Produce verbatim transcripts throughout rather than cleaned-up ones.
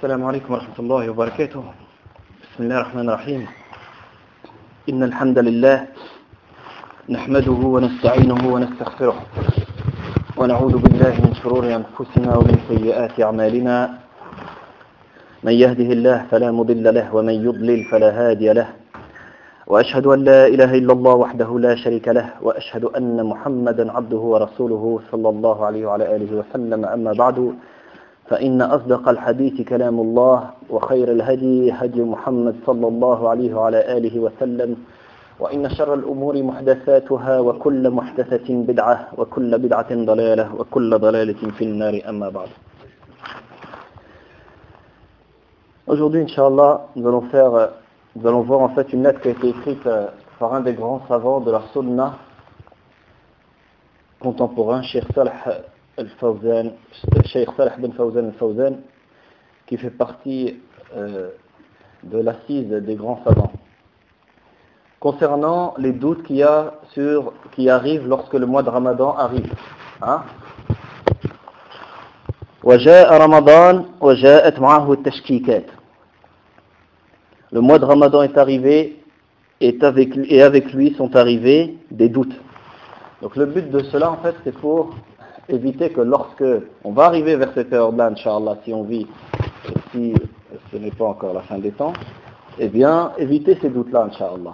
السلام عليكم ورحمة الله وبركاته. بسم الله الرحمن الرحيم. إن الحمد لله نحمده ونستعينه ونستغفره ونعوذ بالله من شرور أنفسنا ومن سيئات أعمالنا. من يهده الله فلا مضل له ومن يضلل فلا هادي له. وأشهد أن لا إله إلا الله وحده لا شريك له وأشهد أن محمدا عبده ورسوله صلى الله عليه وعلى آله وسلم. أما بعد فإن أصدق الحديث كلام الله وخير الهدي هدي محمد صلى الله عليه وعلى آله وسلم وإن شر الأمور محدثاتها وكل محدثة بدعة وكل بدعة ضلالة وكل ضلالة في النار. أما بعد. Aujourd'hui, Inch'Allah, nous allons faire, nous allons voir en fait une lettre qui a été écrite par un des grands savants de la Sunna contemporain, Cheikh Salih al-Fawzan, Cheikh Salih bin Fawzan al-Fawzan, qui fait partie euh, de l'assise des grands savants, concernant les doutes qu'il y a sur, qui arrivent lorsque le mois de Ramadan arrive. Hein? وجاء رمضان وجاءت معه التشكيكات. Le mois de Ramadan est arrivé et avec, et avec lui sont arrivés des doutes. Donc le but de cela en fait c'est pour éviter que lorsque on va arriver vers cette période-là, Inch'Allah, si on vit, si ce n'est pas encore la fin des temps, eh bien éviter ces doutes-là, Inch'Allah.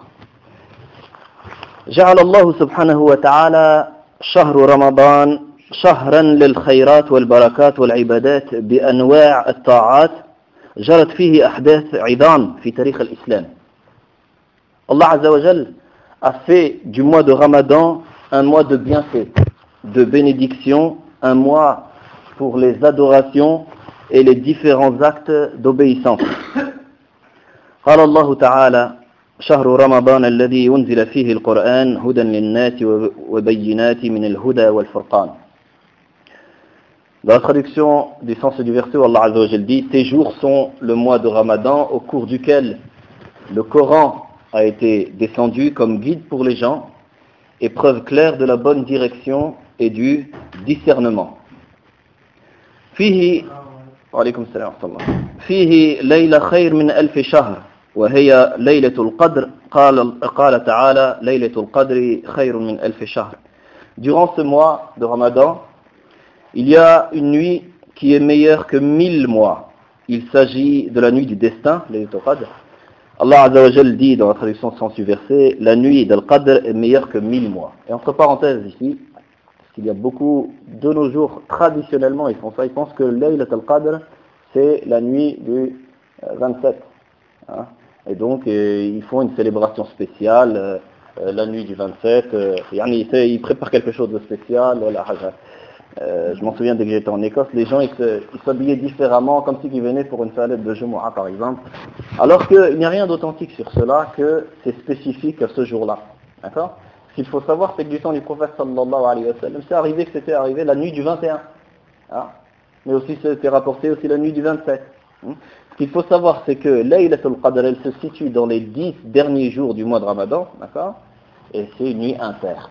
جعل الله سبحانه وتعالى شهر رمضان شهرا للخيرات والبركات والعبادات بأنواع الطاعات جرت فيه أحداث عظام في تاريخ الإسلام. Allah Azza wa Jal a fait du mois de Ramadan un mois de bienfaits, de bénédiction, un mois pour les adorations et les différents actes d'obéissance. قال الله تعالى شهر رمضان الذي ينزل فيه القرآن هدى للناس وبينات من الهدى والفرقان. Dans la traduction du sens du verset, Allah Azza wa Jal dit: Tes jours sont le mois de Ramadan au cours duquel le Coran a été descendu comme guide pour les gens et preuve claire de la bonne direction et du discernement. فيه وعليكم السلام ورحمة الله فيه ليلة خير من ألف شهر وهي ليلة القدر قال قال تعالى ليلة القدر خير من ألف شهر. Durant ce mois de Ramadan, il y a une nuit qui est meilleure que mille mois. Il s'agit de la nuit du destin, Laylatul Qadr. Allah Azza wa Jal dit dans la traduction sens du verset, la nuit d'Al-Qadr est meilleure que mille mois. Et entre parenthèses ici, parce qu'il y a beaucoup de nos jours, traditionnellement, ils font ça, ils pensent que Laylatul Qadr, c'est la nuit du vingt-sept. Hein. Et donc, euh, ils font une célébration spéciale, euh, euh, la nuit du vingt-sept. Euh, yani, ils préparent quelque chose de spécial. Voilà, euh, je m'en souviens dès que j'étais en Écosse, les gens ils, se, ils s'habillaient différemment, comme s'ils venaient pour une salade de Jumu'ah par exemple. Alors qu'il n'y a rien d'authentique sur cela, que c'est spécifique à ce jour-là. D'accord ? Ce qu'il faut savoir, c'est que du temps du prophète sallallahu alayhi wa sallam, c'est arrivé que c'était arrivé la nuit du vingt et un. Hein ? Mais aussi c'était rapporté aussi la nuit du vingt-sept. Hein ? Ce qu'il faut savoir, c'est que Laylatul Qadr, elle se situe dans les dix derniers jours du mois de Ramadan, d'accord ? Et c'est une nuit impaire.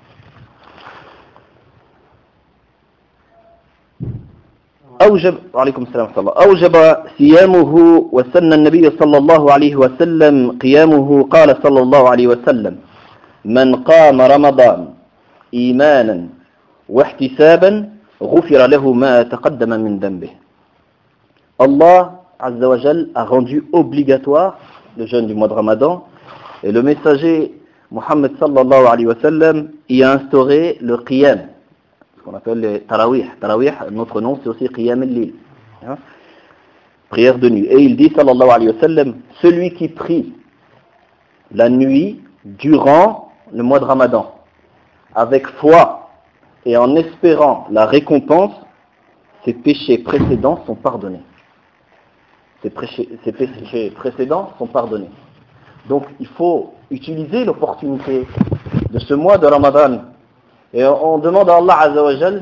أوجب وعليكم السلام ورحمة الله أوجب صيامه وسن النبي صلى الله عليه وسلم قيامه قال صلى الله عليه وسلم من قام رمضان إيمانا واحتسابا غفر له ما تقدم من ذنبه. Allah Azza wa Jal a rendu obligatoire le jeûne du mois de Ramadan et le messager Muhammad sallallahu alayhi wa sallam y a instauré le qiyam, qu'on appelle les tarawih. Tarawih, notre nom, c'est aussi qiyam al-lil, hein? Prière de nuit. Et il dit, sallallahu alayhi wa sallam, celui qui prie la nuit durant le mois de Ramadan, avec foi et en espérant la récompense, ses péchés précédents sont pardonnés. Ses péchés, ses péchés précédents sont pardonnés. Donc, il faut utiliser l'opportunité de ce mois de Ramadan. Et on demande à Allah Azza wa Jal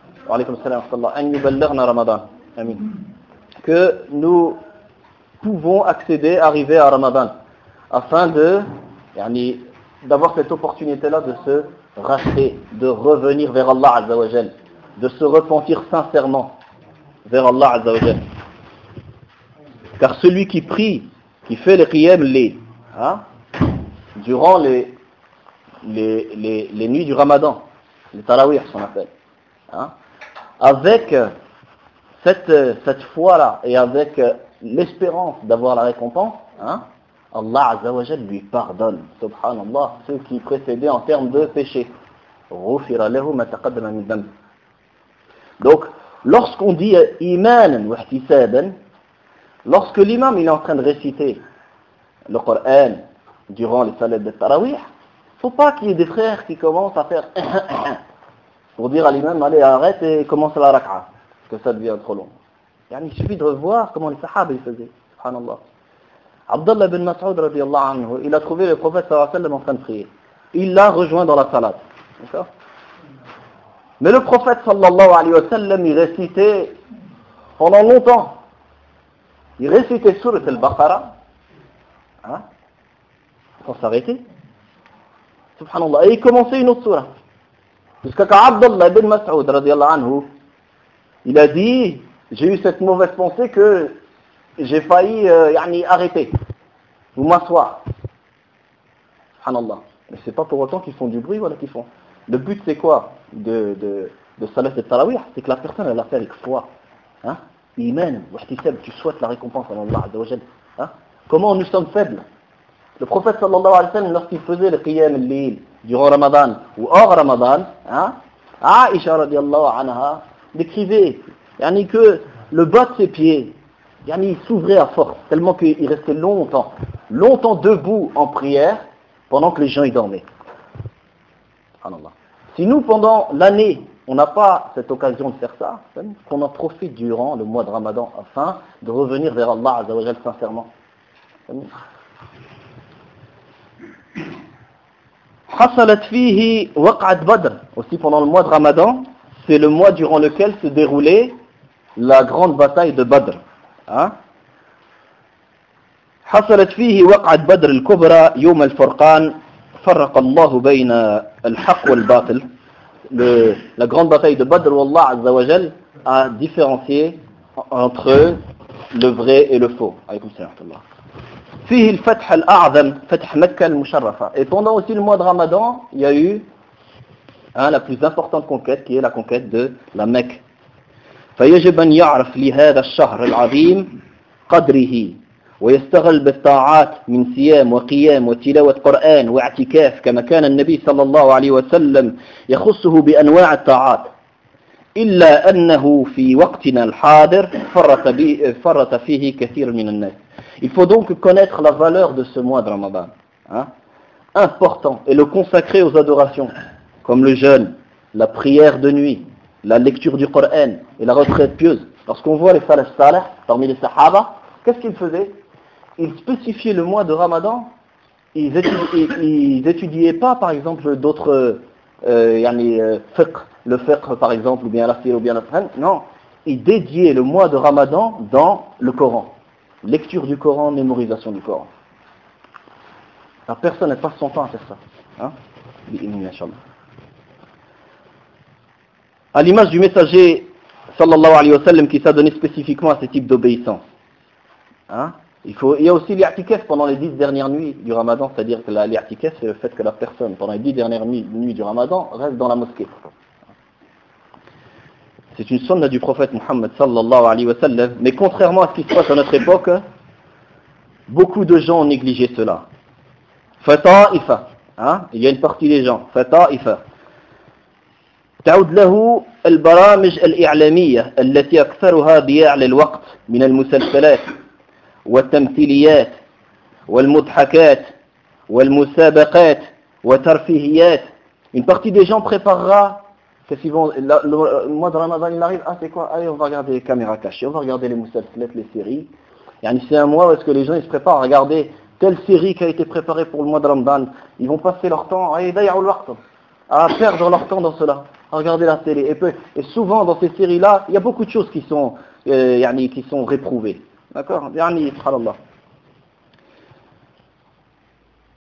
que nous pouvons accéder, arriver à Ramadan, afin de, yani, d'avoir cette opportunité-là de se racheter, de revenir vers Allah Azza wa Jal, de se repentir sincèrement vers Allah Azza wa Jal. Car celui qui prie, qui fait le qiyam les, hein, durant les, les, les, les nuits du Ramadan, les tarawih, ce qu'on appelle, hein, avec cette, cette foi-là et avec l'espérance d'avoir la récompense, hein, Allah Azza wa Jal lui pardonne, subhanallah, ceux qui précédaient en termes de péché. Donc, lorsqu'on dit imanan wa ihtisaban, lorsque l'imam il est en train de réciter le Coran durant les salats de tarawih, il ne faut pas qu'il y ait des frères qui commencent à faire pour dire à l'imam, allez, arrête et commence la rak'a, parce que ça devient trop long. Il suffit de revoir comment les sahaba ils faisaient, subhanallah. Abdullah bin Mas'ud radiyallahu anhu, il a trouvé le prophète sallallahu alayhi wa sallam en train de prier. Il l'a rejoint dans la salade. D'accord? Mais le prophète sallallahu alayhi wa sallam, il récitait pendant longtemps. Il récitait Surat al-Baqarah, hein, sans s'arrêter. Subhanallah. Et il commençait une autre surah. Jusqu'à quand Abdullah bin Mas'ud radiyallahu anhu, il a dit, j'ai eu cette mauvaise pensée que j'ai failli euh, yani, arrêter ou m'asseoir. Subhanallah. Mais c'est pas pour autant qu'ils font du bruit, voilà qu'ils font. Le but c'est quoi de, de, de salat et tarawih? C'est que la personne elle a fait avec foi. Hein? Iman, wahtisab, tu souhaites la récompense à Allah Azza wa Jal. Hein? Comment nous sommes faibles? Le prophète sallallahu alayhi wa sallam, lorsqu'il faisait le qiyam al-layl durant Ramadan ou hors Ramadan, hein, Aïcha radiallahu anha décrivait yani, que le bas de ses pieds yani, il s'ouvrait à force, tellement qu'il restait longtemps, longtemps debout en prière pendant que les gens y dormaient. Si nous, pendant l'année, on n'a pas cette occasion de faire ça, qu'on en profite durant le mois de Ramadan afin de revenir vers Allah Azza wa Jal sincèrement. حصلت فيه وقعة بدر. Aussi pendant le mois de Ramadan, c'est le mois durant lequel se déroulait la grande bataille de Badr. Hein? حصلت فيه وقعة بدر الكبرى يوم الفرقان فرق الله بين الحق والباطل. Le, la grande bataille de Badr où Allah Azza wa Jal a différencié entre le vrai et le faux. Alaykoum salam wa rahmatullah. فيه الفتح الأعظم فتح مكة المشرفة. Et pendant aussi le mois de Ramadan, il y a eu hein, la plus importante conquête qui est la conquête de la Mecque. فيجب أن يعرف لهذا الشهر العظيم قدره ويستغل بالطاعات من صيام وقيام وتلاوة قرآن واعتكاف كما كان النبي صلى الله عليه وسلم يخصه بأنواع الطاعات إلا أنه في وقتنا الحاضر فرط, فرط فيه كثير من الناس. Il faut donc connaître la valeur de ce mois de Ramadan, hein, important, et le consacrer aux adorations, comme le jeûne, la prière de nuit, la lecture du Coran et la retraite pieuse. Lorsqu'on voit les salaf salih parmi les sahaba, qu'est-ce qu'ils faisaient? Ils spécifiaient le mois de Ramadan, ils étudiaient, ils étudiaient pas par exemple d'autres euh, yani, euh, fiqh, le fiqh par exemple, ou bien la sira, ou bien la fiqh, non, ils dédiaient le mois de Ramadan dans le Coran. Lecture du Coran, mémorisation du Coran. La personne ne passe son temps à faire ça. Hein? À l'image du messager sallallahu alayhi wa sallam qui s'adonnait spécifiquement à ce type d'obéissance. Hein? Il, faut, il y a aussi l'i'tikaf pendant les dix dernières nuits du Ramadan, c'est-à-dire que l'i'tikaf c'est le fait que la personne pendant les dix dernières nuits, nuits du Ramadan reste dans la mosquée. C'est une sunna du prophète Muhammad sallallahu alayhi wa sallam, mais contrairement à ce qui se passe à notre époque, beaucoup de gens ont négligé cela. Fata'ifa, hein? Il y a une partie des gens, Fata'ifa. تعود له البرامج الإعلامية التي أكثرها ضياع للوقت من المسلسلات والتمثيليات والمضحكات والمسابقات وترفيهيات. Une partie des gens préparera qu'est-ce qu'ils vont, le, le, le mois de Ramadan il arrive, ah c'est quoi, allez on va regarder les caméras cachées, on va regarder les moussalslet, les séries. Yani, c'est un mois où est-ce que les gens ils se préparent à regarder telle série qui a été préparée pour le mois de Ramadan. Ils vont passer leur temps à perdre leur temps dans cela, à regarder la télé. Et, peu, et souvent dans ces séries-là, il y a beaucoup de choses qui sont, euh, yani, qui sont réprouvées. D'accord, yani, subhanallah.